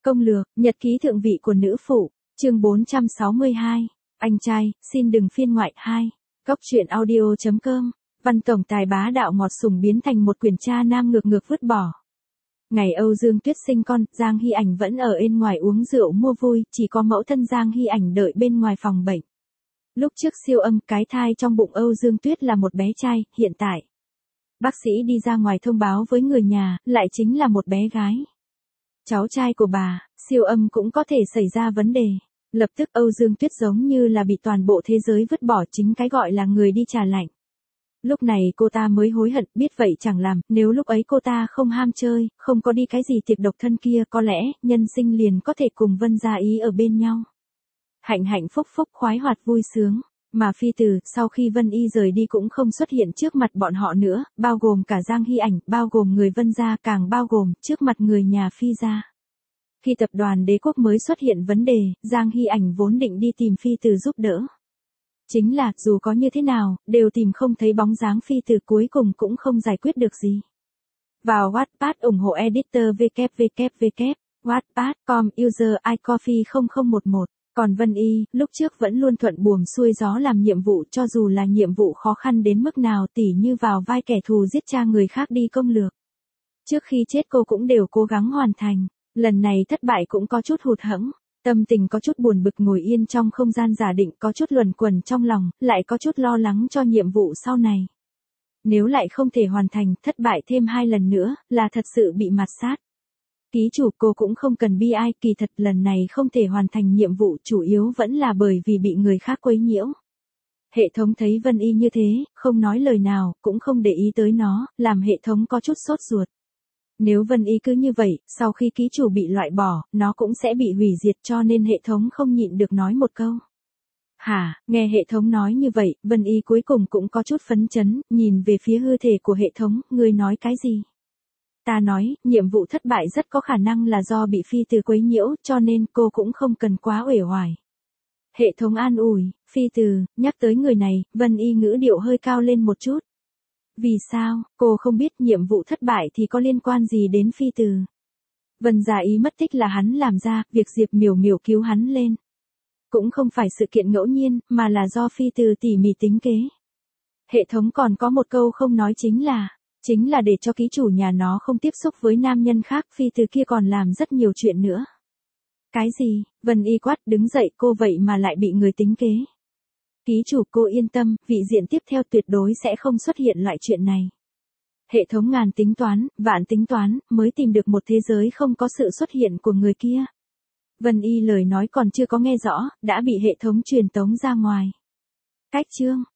Công lược, nhật ký thượng vị của nữ phụ, chương 462. Anh trai, xin đừng phiên ngoại 2. Góc truyện audio.com. Văn tổng tài bá đạo ngọt sủng biến thành một quyền cha nam ngược ngược vứt bỏ. Ngày Âu Dương Tuyết sinh con, Giang Hy Ảnh vẫn ở bên ngoài uống rượu mua vui, chỉ có mẫu thân Giang Hy Ảnh đợi bên ngoài phòng bệnh. Lúc trước siêu âm, cái thai trong bụng Âu Dương Tuyết là một bé trai, hiện tại bác sĩ đi ra ngoài thông báo với người nhà, lại chính là một bé gái. Cháu trai của bà, siêu âm cũng có thể xảy ra vấn đề. Lập tức Âu Dương Tuyết giống như là bị toàn bộ thế giới vứt bỏ, chính cái gọi là người đi trà lạnh. Lúc này cô ta mới hối hận, biết vậy chẳng làm, nếu lúc ấy cô ta không ham chơi, không có đi cái gì tiệc độc thân kia, có lẽ, nhân sinh liền có thể cùng Vân Gia Ý ở bên nhau. Hạnh hạnh phúc phúc khoái hoạt vui sướng. Mà phi tử, sau khi Vân Y rời đi cũng không xuất hiện trước mặt bọn họ nữa, bao gồm cả Giang Hy Ảnh, bao gồm người Vân Gia, càng bao gồm trước mặt người nhà phi gia. Khi tập đoàn Đế Quốc mới xuất hiện vấn đề, Giang Hy Ảnh vốn định đi tìm phi tử giúp đỡ. Chính là, dù có như thế nào, đều tìm không thấy bóng dáng phi tử, cuối cùng cũng không giải quyết được gì. Vào Wattpad ủng hộ editor www.wattpad.com user iCoffee 0011. Còn Vân Y, lúc trước vẫn luôn thuận buồm xuôi gió làm nhiệm vụ, cho dù là nhiệm vụ khó khăn đến mức nào, tỉ như vào vai kẻ thù giết cha người khác đi công lược. Trước khi chết cô cũng đều cố gắng hoàn thành, lần này thất bại cũng có chút hụt hẫng, tâm tình có chút buồn bực ngồi yên trong không gian giả định, có chút luẩn quẩn trong lòng, lại có chút lo lắng cho nhiệm vụ sau này. Nếu lại không thể hoàn thành, thất bại thêm 2 lần nữa, là thật sự bị mạt sát. Ký chủ, cô cũng không cần bi ai, kỳ thật lần này không thể hoàn thành nhiệm vụ chủ yếu vẫn là bởi vì bị người khác quấy nhiễu. Hệ thống thấy Vân Y như thế, không nói lời nào, cũng không để ý tới nó, làm hệ thống có chút sốt ruột. Nếu Vân Y cứ như vậy, sau khi ký chủ bị loại bỏ, nó cũng sẽ bị hủy diệt, cho nên hệ thống không nhịn được nói một câu. Hả, nghe hệ thống nói như vậy, Vân Y cuối cùng cũng có chút phấn chấn, nhìn về phía hư thể của hệ thống, ngươi nói cái gì? Ta nói, nhiệm vụ thất bại rất có khả năng là do bị phi tử quấy nhiễu, cho nên cô cũng không cần quá uể oải. Hệ thống an ủi, phi tử, nhắc tới người này, Vân Y ngữ điệu hơi cao lên một chút. Vì sao, cô không biết nhiệm vụ thất bại thì có liên quan gì đến phi tử. Vân Gia Ý mất tích là hắn làm ra, việc Diệp Miểu Miểu cứu hắn lên. Cũng không phải sự kiện ngẫu nhiên, mà là do phi tử tỉ mỉ tính kế. Hệ thống còn có một câu không nói chính là để cho ký chủ nhà nó không tiếp xúc với nam nhân khác, phi tử kia còn làm rất nhiều chuyện nữa. Cái gì? Vân Y quát, đứng dậy, cô vậy mà lại bị người tính kế. Ký chủ, cô yên tâm, vị diện tiếp theo tuyệt đối sẽ không xuất hiện loại chuyện này. Hệ thống ngàn tính toán, vạn tính toán, mới tìm được một thế giới không có sự xuất hiện của người kia. Vân Y lời nói còn chưa có nghe rõ, đã bị hệ thống truyền tống ra ngoài. Cách chương